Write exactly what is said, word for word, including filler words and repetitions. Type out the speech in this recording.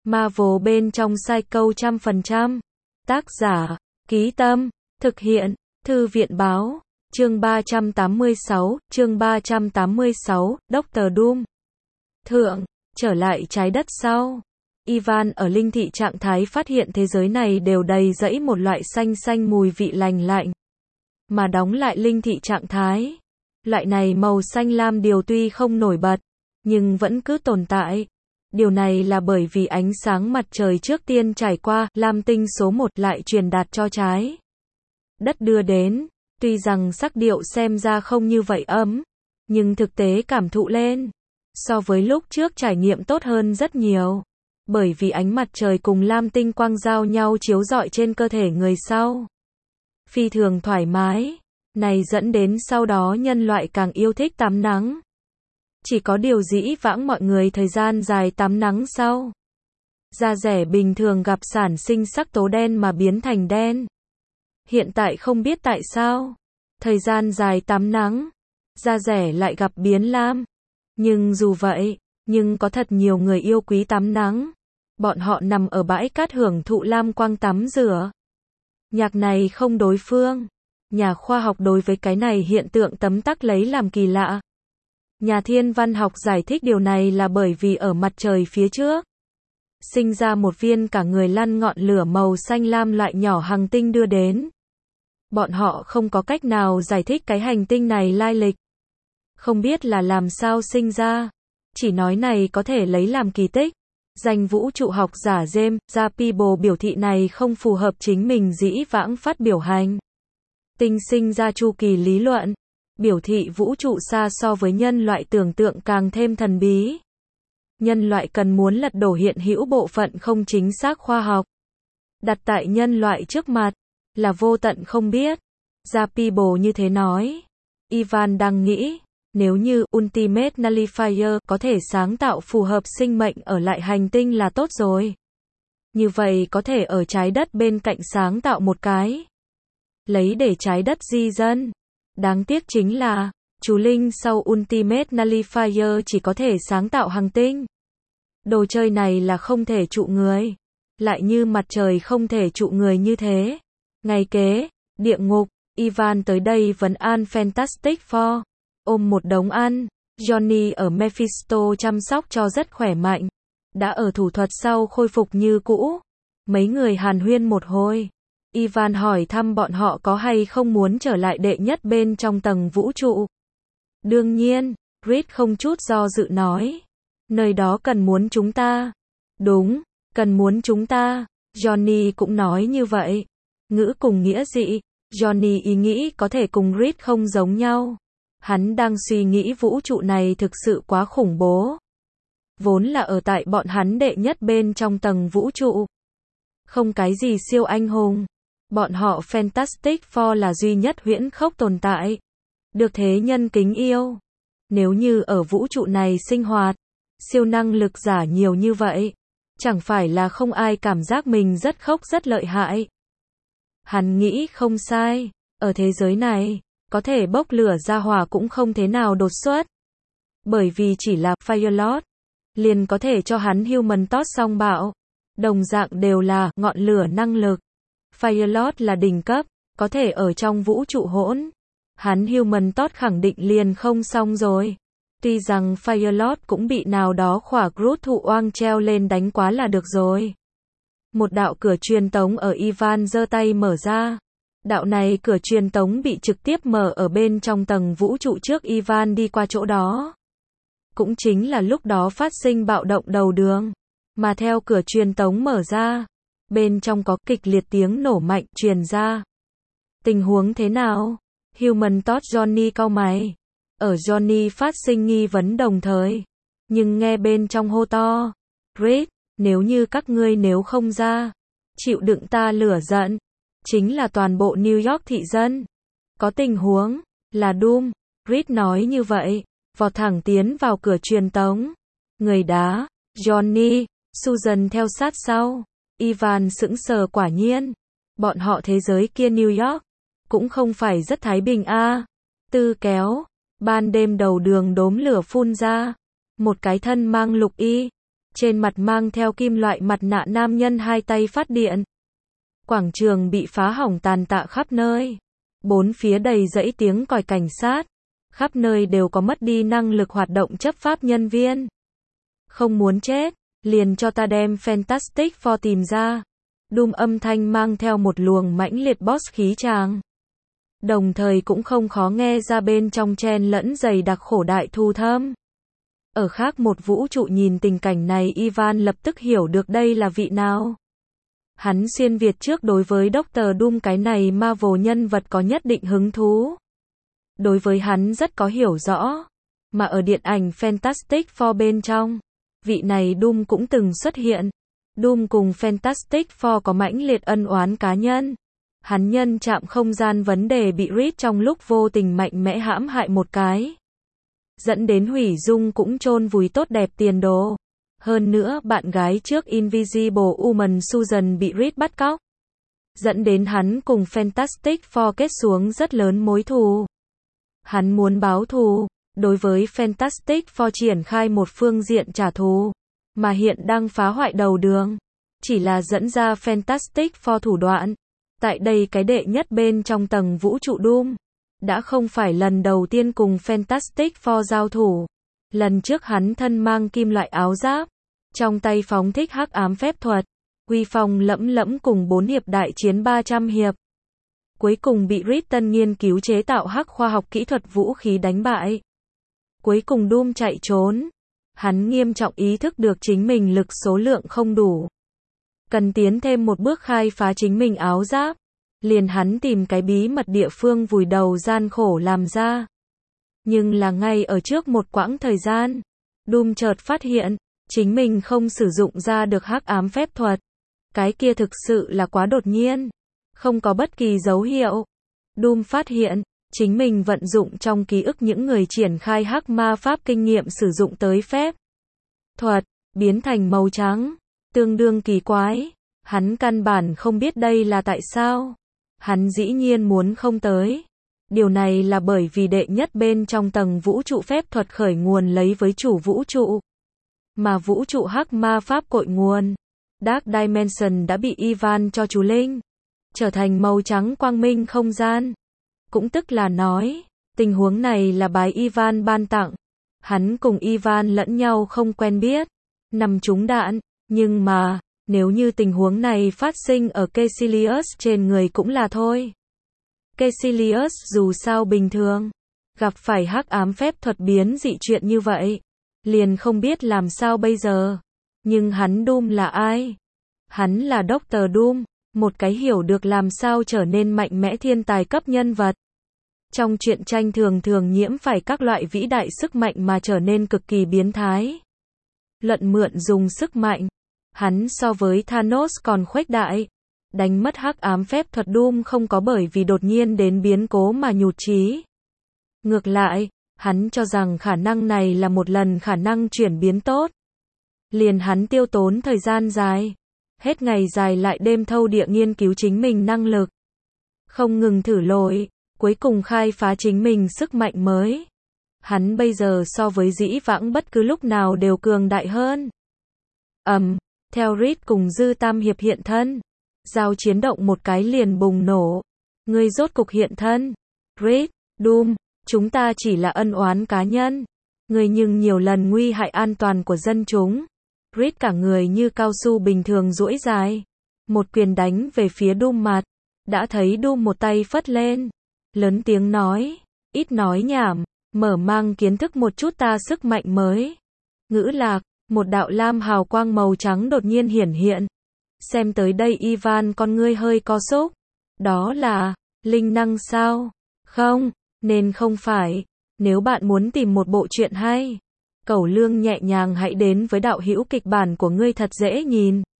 Marvel bên trong Psycho trăm phần trăm. Tác giả, Ký Tâm, thực hiện, Thư viện Báo, chương ba trăm tám mươi sáu, chương ba trăm tám mươi sáu, Doctor Doom. Thượng, trở lại trái đất sau. Ivan ở linh thị trạng thái phát hiện thế giới này đều đầy rẫy một loại xanh xanh mùi vị lành lạnh. Mà đóng lại linh thị trạng thái. Loại này màu xanh lam điều tuy không nổi bật, nhưng vẫn cứ tồn tại. Điều này là bởi vì ánh sáng mặt trời trước tiên trải qua lam tinh số một lại truyền đạt cho trái đất đưa đến. Tuy rằng sắc điệu xem ra không như vậy ấm, nhưng thực tế cảm thụ lên so với lúc trước trải nghiệm tốt hơn rất nhiều. Bởi vì ánh mặt trời cùng lam tinh quang giao nhau chiếu rọi trên cơ thể người sau. Phi thường thoải mái. Này dẫn đến sau đó nhân loại càng yêu thích tắm nắng. Chỉ có điều dĩ vãng mọi người thời gian dài tắm nắng sau. Da rẻ bình thường gặp sản sinh sắc tố đen mà biến thành đen. Hiện tại không biết tại sao. Thời gian dài tắm nắng. Da rẻ lại gặp biến lam. Nhưng dù vậy, nhưng có thật nhiều người yêu quý tắm nắng. Bọn họ nằm ở bãi cát hưởng thụ lam quang tắm rửa. Nhạc này không đối phương. Nhà khoa học đối với cái này hiện tượng tấm tắc lấy làm kỳ lạ. Nhà thiên văn học giải thích điều này là bởi vì ở mặt trời phía trước sinh ra một viên cả người lăn ngọn lửa màu xanh lam loại nhỏ hành tinh đưa đến. Bọn họ không có cách nào giải thích cái hành tinh này lai lịch. Không biết là làm sao sinh ra. Chỉ nói này có thể lấy làm kỳ tích. Danh vũ trụ học giả James Zappibo biểu thị này không phù hợp chính mình dĩ vãng phát biểu hành tinh sinh ra chu kỳ lý luận. Biểu thị vũ trụ xa so với nhân loại tưởng tượng càng thêm thần bí. Nhân loại cần muốn lật đổ hiện hữu bộ phận không chính xác khoa học. Đặt tại nhân loại trước mặt là vô tận không biết. Zappibo như thế nói. Ivan đang nghĩ, nếu như Ultimate Nullifier có thể sáng tạo phù hợp sinh mệnh ở lại hành tinh là tốt rồi. Như vậy có thể ở trái đất bên cạnh sáng tạo một cái. Lấy để trái đất di dân. Đáng tiếc chính là, chú Linh sau Ultimate Nullifier chỉ có thể sáng tạo hành tinh. Đồ chơi này là không thể trụ người. Lại như mặt trời không thể trụ người như thế. Ngày kế, địa ngục, Ivan tới đây vấn an Fantastic Four. Ôm một đống ăn, Johnny ở Mephisto chăm sóc cho rất khỏe mạnh. Đã ở thủ thuật sau khôi phục như cũ. Mấy người hàn huyên một hồi. Ivan hỏi thăm bọn họ có hay không muốn trở lại đệ nhất bên trong tầng vũ trụ. Đương nhiên, Reed không chút do dự nói. Nơi đó cần muốn chúng ta. Đúng, cần muốn chúng ta. Johnny cũng nói như vậy. Ngữ cùng nghĩa dị. Johnny ý nghĩ có thể cùng Reed không giống nhau. Hắn đang suy nghĩ vũ trụ này thực sự quá khủng bố. Vốn là ở tại bọn hắn đệ nhất bên trong tầng vũ trụ. Không cái gì siêu anh hùng. Bọn họ Fantastic Four là duy nhất huyễn khốc tồn tại. Được thế nhân kính yêu. Nếu như ở vũ trụ này sinh hoạt, siêu năng lực giả nhiều như vậy, chẳng phải là không ai cảm giác mình rất khốc rất lợi hại. Hắn nghĩ không sai, ở thế giới này, có thể bốc lửa ra hỏa cũng không thế nào đột xuất. Bởi vì chỉ là Firelord, liền có thể cho hắn Human Torch song bạo. Đồng dạng đều là ngọn lửa năng lực. Firelord là đỉnh cấp, có thể ở trong vũ trụ hỗn. Hắn Human Torch khẳng định liền không xong rồi. Tuy rằng Firelord cũng bị nào đó khỏa Groot thụ oang treo lên đánh quá là được rồi. Một đạo cửa truyền tống ở Ivan giơ tay mở ra. Đạo này cửa truyền tống bị trực tiếp mở ở bên trong tầng vũ trụ trước Ivan đi qua chỗ đó. Cũng chính là lúc đó phát sinh bạo động đầu đường. Mà theo cửa truyền tống mở ra, bên trong có kịch liệt tiếng nổ mạnh truyền ra. Tình huống thế nào? Human Torch Johnny cau mày. Ở Johnny phát sinh nghi vấn đồng thời. Nhưng nghe bên trong hô to. Reed, nếu như các ngươi nếu không ra, chịu đựng ta lửa giận. Chính là toàn bộ New York thị dân. Có tình huống, là Doom. Reed nói như vậy, vọt thẳng tiến vào cửa truyền tống. Người đá, Johnny, Susan theo sát sau. Ivan sững sờ quả nhiên. Bọn họ thế giới kia New York, cũng không phải rất thái bình a. À. Tư kéo, ban đêm đầu đường đốm lửa phun ra. Một cái thân mang lục y, Trên mặt mang theo kim loại mặt nạ nam nhân hai tay phát điện. Quảng trường bị phá hỏng tàn tạ khắp nơi. Bốn phía đầy rẫy tiếng còi cảnh sát. Khắp nơi đều có mất đi năng lực hoạt động chấp pháp nhân viên. Không muốn chết, liền cho ta đem Fantastic Four tìm ra. Doom âm thanh mang theo một luồng mãnh liệt boss khí tràng. Đồng thời cũng không khó nghe ra bên trong chen lẫn dày đặc khổ đại thu thâm. Ở khác một vũ trụ nhìn tình cảnh này, Ivan lập tức hiểu được đây là vị nào. Hắn xuyên Việt trước đối với Doctor Doom cái này Marvel nhân vật có nhất định hứng thú. Đối với hắn rất có hiểu rõ. Mà ở điện ảnh Fantastic Four bên trong, vị này Doom cũng từng xuất hiện. Doom cùng Fantastic Four có mãnh liệt ân oán cá nhân. Hắn nhân chạm không gian vấn đề bị Reed trong lúc vô tình mạnh mẽ hãm hại một cái. Dẫn đến hủy dung cũng chôn vùi tốt đẹp tiền đồ. Hơn nữa bạn gái trước Invisible Woman Susan bị Reed bắt cóc. Dẫn đến hắn cùng Fantastic Four kết xuống rất lớn mối thù. Hắn muốn báo thù, đối với Fantastic Four triển khai một phương diện trả thù, mà hiện đang phá hoại đầu đường. Chỉ là dẫn ra Fantastic Four thủ đoạn. Tại đây cái đệ nhất bên trong tầng vũ trụ Doom, đã không phải lần đầu tiên cùng Fantastic Four giao thủ. Lần trước hắn thân mang kim loại áo giáp, trong tay phóng thích hắc ám phép thuật, uy phong lẫm lẫm cùng bốn hiệp đại chiến ba trăm hiệp. Cuối cùng bị Reed tân nghiên cứu chế tạo hắc khoa học kỹ thuật vũ khí đánh bại. Cuối cùng Doom chạy trốn. Hắn nghiêm trọng ý thức được chính mình lực số lượng không đủ. Cần tiến thêm một bước khai phá chính mình áo giáp. Liền hắn tìm cái bí mật địa phương vùi đầu gian khổ làm ra. Nhưng là ngay ở trước một quãng thời gian, Doom chợt phát hiện, chính mình không sử dụng ra được hắc ám phép thuật. Cái kia thực sự là quá đột nhiên. Không có bất kỳ dấu hiệu. Doom phát hiện, chính mình vận dụng trong ký ức những người triển khai hắc ma pháp kinh nghiệm sử dụng tới phép thuật, biến thành màu trắng. Tương đương kỳ quái. Hắn căn bản không biết đây là tại sao. Hắn dĩ nhiên muốn không tới. Điều này là bởi vì đệ nhất bên trong tầng vũ trụ phép thuật khởi nguồn lấy với chủ vũ trụ. Mà vũ trụ hắc ma pháp cội nguồn, Dark Dimension đã bị Ivan cho chú linh. Trở thành màu trắng quang minh không gian. Cũng tức là nói, tình huống này là bái Ivan ban tặng. Hắn cùng Ivan lẫn nhau không quen biết. Nằm trúng đạn. Nhưng mà, nếu như tình huống này phát sinh ở Caecilius trên người cũng là thôi. Caecilius dù sao bình thường, gặp phải hắc ám phép thuật biến dị chuyện như vậy, liền không biết làm sao bây giờ. Nhưng hắn Doom là ai? Hắn là Doctor Doom, một cái hiểu được làm sao trở nên mạnh mẽ thiên tài cấp nhân vật. Trong truyện tranh thường thường nhiễm phải các loại vĩ đại sức mạnh mà trở nên cực kỳ biến thái. Luận mượn dùng sức mạnh, hắn so với Thanos còn khuếch đại. Đánh mất hắc ám phép thuật Doom không có bởi vì đột nhiên đến biến cố mà nhụt chí. Ngược lại, hắn cho rằng khả năng này là một lần khả năng chuyển biến tốt. Liền hắn tiêu tốn thời gian dài, hết ngày dài lại đêm thâu địa nghiên cứu chính mình năng lực. Không ngừng thử lỗi, cuối cùng khai phá chính mình sức mạnh mới. Hắn bây giờ so với dĩ vãng bất cứ lúc nào đều cường đại hơn. Ầm, um, theo Reed cùng Dư Tam Hiệp hiện thân. Giao chiến động một cái liền bùng nổ. Ngươi rốt cục hiện thân. Reed, Doom, chúng ta chỉ là ân oán cá nhân. Ngươi nhưng nhiều lần nguy hại an toàn của dân chúng. Reed cả người như cao su bình thường duỗi dài. Một quyền đánh về phía Doom mặt. Đã thấy Doom một tay phất lên. Lớn tiếng nói. Ít nói nhảm. Mở mang kiến thức một chút ta sức mạnh mới. Ngữ lạc. Một đạo lam hào quang màu trắng đột nhiên hiển hiện. Xem tới đây Ivan con ngươi hơi co xúc. Đó là, linh năng sao? Không, nên không phải. Nếu bạn muốn tìm một bộ truyện hay, Cẩu Lương nhẹ nhàng hãy đến với đạo hữu kịch bản của ngươi thật dễ nhìn.